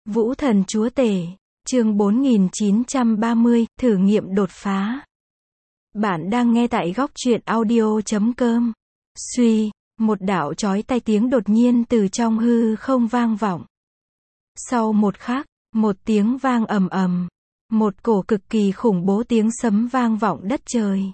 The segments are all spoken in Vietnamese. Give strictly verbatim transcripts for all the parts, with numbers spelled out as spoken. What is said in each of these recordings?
Vũ thần chúa tể, chương bốn nghìn chín trăm ba mươi, thử nghiệm đột phá. Bạn đang nghe tại góc truyện audio chấm com. Suy, một đạo chói tai tiếng đột nhiên từ trong hư không vang vọng. Sau một khắc, một tiếng vang ầm ầm, một cổ cực kỳ khủng bố tiếng sấm vang vọng đất trời.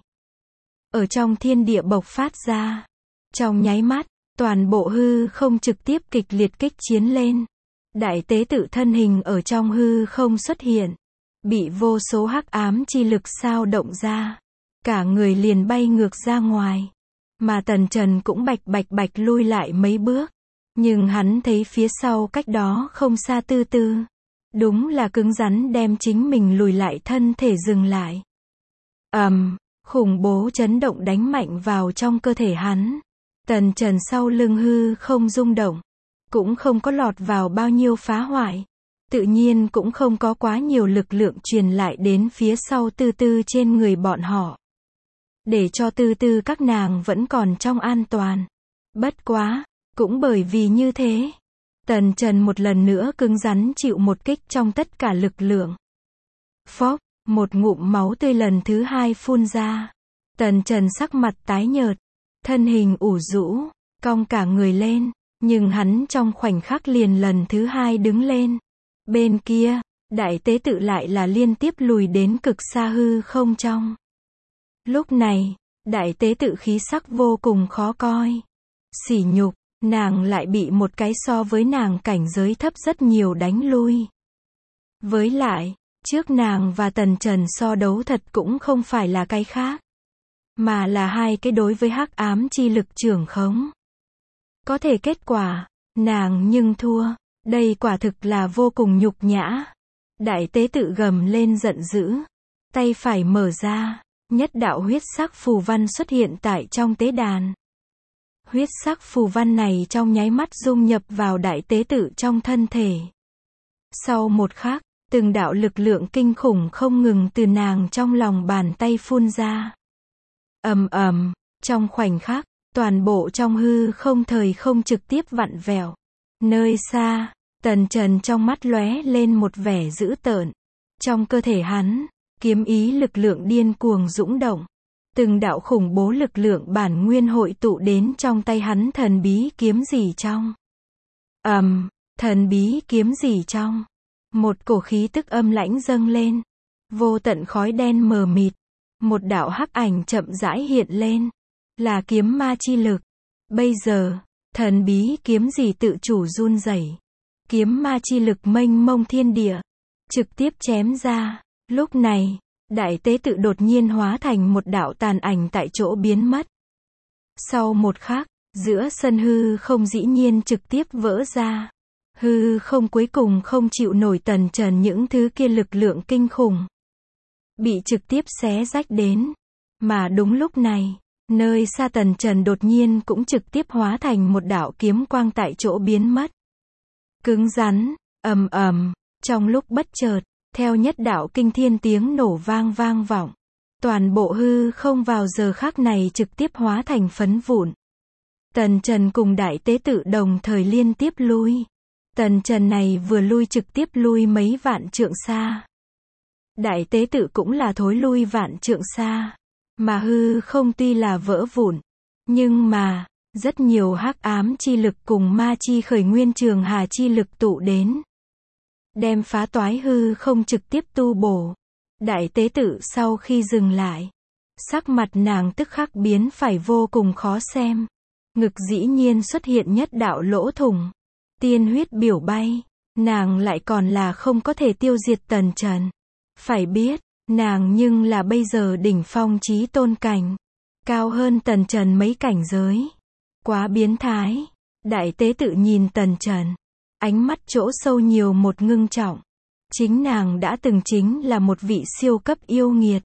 Ở trong thiên địa bộc phát ra. Trong nháy mắt, toàn bộ hư không trực tiếp kịch liệt kích chiến lên. Đại tế tự thân hình ở trong hư không xuất hiện, bị vô số hắc ám chi lực sao động ra, cả người liền bay ngược ra ngoài. Mà Tần Trần cũng bạch bạch bạch lui lại mấy bước, nhưng hắn thấy phía sau cách đó không xa Tư Tư, đúng là cứng rắn đem chính mình lùi lại, thân thể dừng lại. Ầm, um, khủng bố chấn động đánh mạnh vào trong cơ thể hắn. Tần Trần sau lưng hư không rung động, cũng không có lọt vào bao nhiêu phá hoại, tự nhiên cũng không có quá nhiều lực lượng truyền lại đến phía sau Tư Tư trên người bọn họ, để cho Tư Tư các nàng vẫn còn trong an toàn. Bất quá, cũng bởi vì như thế, Tần Trần một lần nữa cứng rắn chịu một kích trong tất cả lực lượng. Phốc, một ngụm máu tươi lần thứ hai phun ra. Tần Trần sắc mặt tái nhợt, thân hình ủ rũ, cong cả người lên, nhưng hắn trong khoảnh khắc liền lần thứ hai đứng lên. Bên kia, đại tế tự lại là liên tiếp lùi đến cực xa hư không trong. Lúc này, đại tế tự khí sắc vô cùng khó coi. Sỉ nhục, nàng lại bị một cái so với nàng cảnh giới thấp rất nhiều đánh lui. Với lại, trước nàng và Tần Trần so đấu thật cũng không phải là cái khác, mà là hai cái đối với hắc ám chi lực trưởng khống. Có thể kết quả, nàng nhưng thua, đây quả thực là vô cùng nhục nhã. Đại tế tự gầm lên giận dữ, tay phải mở ra, nhất đạo huyết sắc phù văn xuất hiện tại trong tế đàn. Huyết sắc phù văn này trong nháy mắt dung nhập vào đại tế tự trong thân thể. Sau một khắc, từng đạo lực lượng kinh khủng không ngừng từ nàng trong lòng bàn tay phun ra. Ầm ầm, trong khoảnh khắc, toàn bộ trong hư không thời không trực tiếp vặn vẹo. Nơi xa, Tần Trần trong mắt lóe lên một vẻ dữ tợn. Trong cơ thể hắn, kiếm ý lực lượng điên cuồng dũng động. Từng đạo khủng bố lực lượng bản nguyên hội tụ đến trong tay hắn thần bí kiếm gì trong. Ầm, um, thần bí kiếm gì trong. Một cổ khí tức âm lãnh dâng lên. Vô tận khói đen mờ mịt. Một đạo hắc ảnh chậm rãi hiện lên. Là kiếm ma chi lực. Bây giờ, thần bí kiếm gì tự chủ run rẩy. Kiếm ma chi lực mênh mông thiên địa, trực tiếp chém ra. Lúc này, đại tế tự đột nhiên hóa thành một đạo tàn ảnh tại chỗ biến mất. Sau một khắc, giữa sân hư không dĩ nhiên trực tiếp vỡ ra. Hư không cuối cùng không chịu nổi Tần Trần những thứ kia lực lượng kinh khủng, bị trực tiếp xé rách đến. Mà đúng lúc này, nơi xa Tần Trần đột nhiên cũng trực tiếp hóa thành một đạo kiếm quang tại chỗ biến mất. Cứng rắn, ầm ầm, trong lúc bất chợt, theo nhất đạo kinh thiên tiếng nổ vang vang vọng, toàn bộ hư không vào giờ khắc này trực tiếp hóa thành phấn vụn. Tần Trần cùng đại tế tự đồng thời liên tiếp lui. Tần Trần này vừa lui trực tiếp lui mấy vạn trượng xa. Đại tế tự cũng là thối lui vạn trượng xa. Mà hư không tuy là vỡ vụn, nhưng mà, rất nhiều hắc ám chi lực cùng ma chi khởi nguyên trường hà chi lực tụ đến, đem phá toái hư không trực tiếp tu bổ. Đại tế tự sau khi dừng lại, sắc mặt nàng tức khắc biến phải vô cùng khó xem. Ngực dĩ nhiên xuất hiện nhất đạo lỗ thủng, tiên huyết biểu bay. Nàng lại còn là không có thể tiêu diệt Tần Trần. Phải biết, nàng nhưng là bây giờ đỉnh phong chí tôn cảnh, cao hơn Tần Trần mấy cảnh giới. Quá biến thái. Đại tế tự nhìn Tần Trần, ánh mắt chỗ sâu nhiều một ngưng trọng. Chính nàng đã từng chính là một vị siêu cấp yêu nghiệt,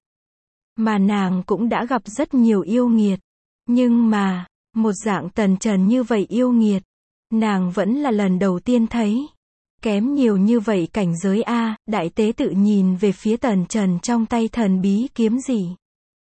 mà nàng cũng đã gặp rất nhiều yêu nghiệt. Nhưng mà, một dạng Tần Trần như vậy yêu nghiệt, nàng vẫn là lần đầu tiên thấy. Kém nhiều như vậy cảnh giới a. Đại tế tự nhìn về phía Tần Trần trong tay thần bí kiếm gì.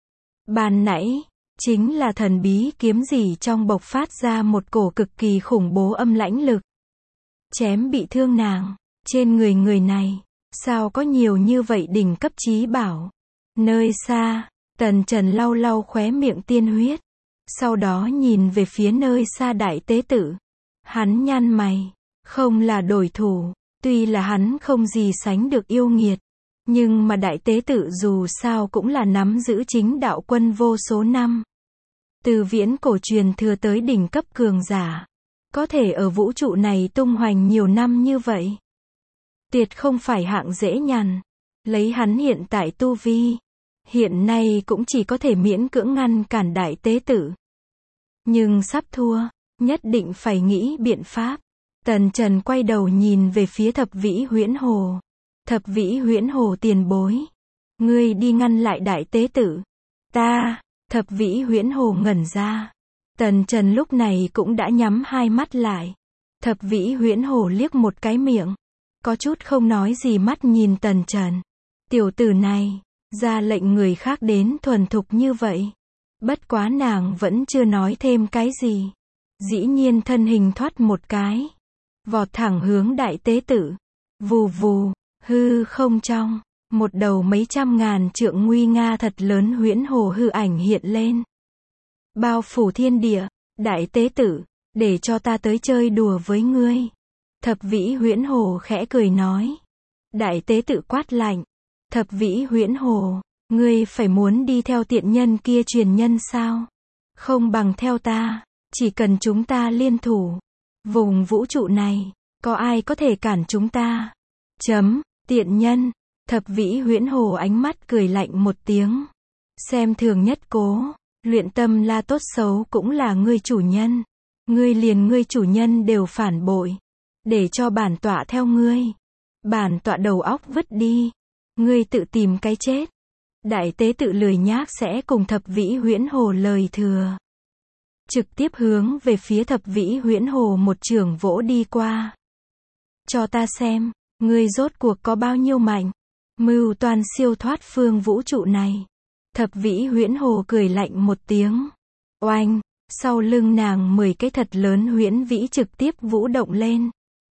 Ban nãy, chính là thần bí kiếm gì trong bộc phát ra một cổ cực kỳ khủng bố âm lãnh lực. Chém bị thương nàng. Trên người người này, sao có nhiều như vậy đỉnh cấp trí bảo? Nơi xa, Tần Trần lau lau khóe miệng tiên huyết. Sau đó nhìn về phía nơi xa đại tế tử. Hắn nhăn mày. Không là đối thủ. Tuy là hắn không gì sánh được yêu nghiệt. Nhưng mà đại tế tử dù sao cũng là nắm giữ chính đạo quân vô số năm. Từ viễn cổ truyền thừa tới đỉnh cấp cường giả. Có thể ở vũ trụ này tung hoành nhiều năm như vậy. Tuyệt không phải hạng dễ nhằn. Lấy hắn hiện tại tu vi. Hiện nay cũng chỉ có thể miễn cưỡng ngăn cản đại tế tử. Nhưng sắp thua, nhất định phải nghĩ biện pháp. Tần Trần quay đầu nhìn về phía Thập Vĩ Huyễn Hồ. Thập Vĩ Huyễn Hồ tiền bối. Ngươi đi ngăn lại đại tế tử. Ta, Thập Vĩ Huyễn Hồ ngẩn ra. Tần Trần lúc này cũng đã nhắm hai mắt lại. Thập Vĩ Huyễn Hồ liếc một cái miệng. Có chút không nói gì mắt nhìn Tần Trần. Tiểu tử này, ra lệnh người khác đến thuần thục như vậy. Bất quá nàng vẫn chưa nói thêm cái gì. Dĩ nhiên thân hình thoát một cái. Vọt thẳng hướng đại tế tử. Vù vù, hư không trong. Một đầu mấy trăm ngàn trượng nguy nga thật lớn huyễn hồ hư ảnh hiện lên. Bao phủ thiên địa, đại tế tử, để cho ta tới chơi đùa với ngươi. Thập Vĩ Huyễn Hồ khẽ cười nói. Đại tế tử quát lạnh. Thập Vĩ Huyễn Hồ, ngươi phải muốn đi theo tiện nhân kia truyền nhân sao? Không bằng theo ta, chỉ cần chúng ta liên thủ. Vùng vũ trụ này, có ai có thể cản chúng ta? Chấm, tiện nhân. Thập Vĩ Huyễn Hồ ánh mắt cười lạnh một tiếng. Xem thường nhất cố, luyện tâm la tốt xấu cũng là ngươi chủ nhân. Ngươi liền ngươi chủ nhân đều phản bội. Để cho bản tọa theo ngươi. Bản tọa đầu óc vứt đi. Ngươi tự tìm cái chết. Đại tế tự lười nhác sẽ cùng Thập Vĩ Huyễn Hồ lời thừa. Trực tiếp hướng về phía Thập Vĩ Huyễn Hồ một chưởng vỗ đi qua. Cho ta xem, ngươi rốt cuộc có bao nhiêu mạnh. Mưu toan siêu thoát phương vũ trụ này. Thập Vĩ Huyễn Hồ cười lạnh một tiếng. Oanh, sau lưng nàng mười cái thật lớn huyễn vĩ trực tiếp vũ động lên.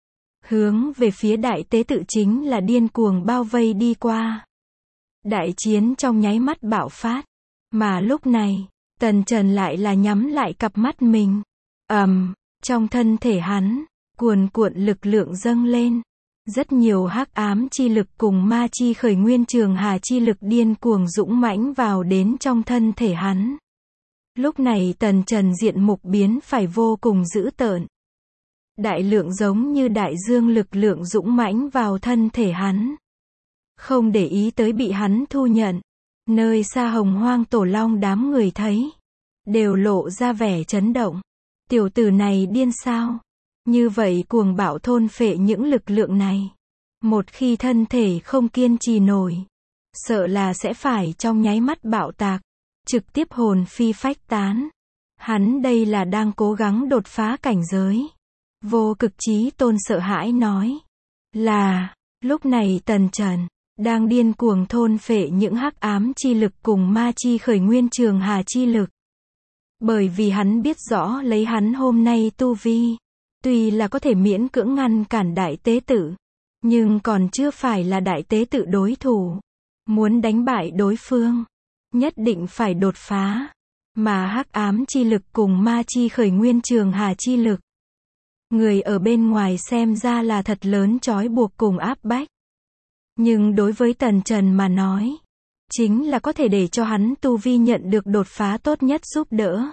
Hướng về phía đại tế tự chính là điên cuồng bao vây đi qua. Đại chiến trong nháy mắt bạo phát. Mà lúc này, Tần Trần lại là nhắm lại cặp mắt mình. ầm, um, trong thân thể hắn, cuồn cuộn lực lượng dâng lên. Rất nhiều hắc ám chi lực cùng ma chi khởi nguyên trường hà chi lực điên cuồng dũng mãnh vào đến trong thân thể hắn. Lúc này Tần Trần diện mục biến phải vô cùng dữ tợn. Đại lượng giống như đại dương lực lượng dũng mãnh vào thân thể hắn. Không để ý tới bị hắn thu nhận. Nơi xa Hồng Hoang Tổ Long đám người thấy. Đều lộ ra vẻ chấn động. Tiểu tử này điên sao? Như vậy cuồng bạo thôn phệ những lực lượng này. Một khi thân thể không kiên trì nổi. Sợ là sẽ phải trong nháy mắt bạo tạc. Trực tiếp hồn phi phách tán. Hắn đây là đang cố gắng đột phá cảnh giới. Vô Cực Chí Tôn sợ hãi nói. Là, lúc này Tần Trần đang điên cuồng thôn phệ những hắc ám chi lực cùng ma chi khởi nguyên trường hà chi lực. Bởi vì hắn biết rõ lấy hắn hôm nay tu vi. Tuy là có thể miễn cưỡng ngăn cản đại tế tử. Nhưng còn chưa phải là đại tế tự đối thủ. Muốn đánh bại đối phương. Nhất định phải đột phá. Mà hắc ám chi lực cùng ma chi khởi nguyên trường hà chi lực. Người ở bên ngoài xem ra là thật lớn trói buộc cùng áp bách. Nhưng đối với Tần Trần mà nói. Chính là có thể để cho hắn tu vi nhận được đột phá tốt nhất giúp đỡ.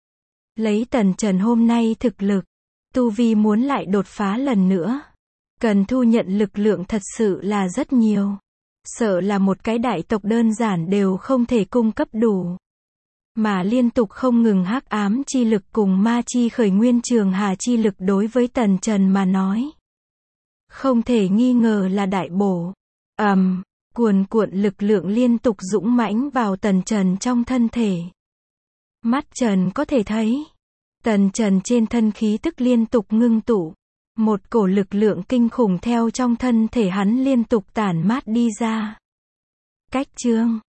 Lấy Tần Trần hôm nay thực lực. Tu vi muốn lại đột phá lần nữa. Cần thu nhận lực lượng thật sự là rất nhiều. Sợ là một cái đại tộc đơn giản đều không thể cung cấp đủ. Mà liên tục không ngừng hắc ám chi lực cùng ma chi khởi nguyên trường hà chi lực đối với Tần Trần mà nói. Không thể nghi ngờ là đại bổ. ầm, um, cuồn cuộn lực lượng liên tục dũng mãnh vào Tần Trần trong thân thể. Mắt Trần có thể thấy. Tần Trần trên thân khí tức liên tục ngưng tụ. Một cổ lực lượng kinh khủng theo trong thân thể hắn liên tục tản mát đi ra. Cách chương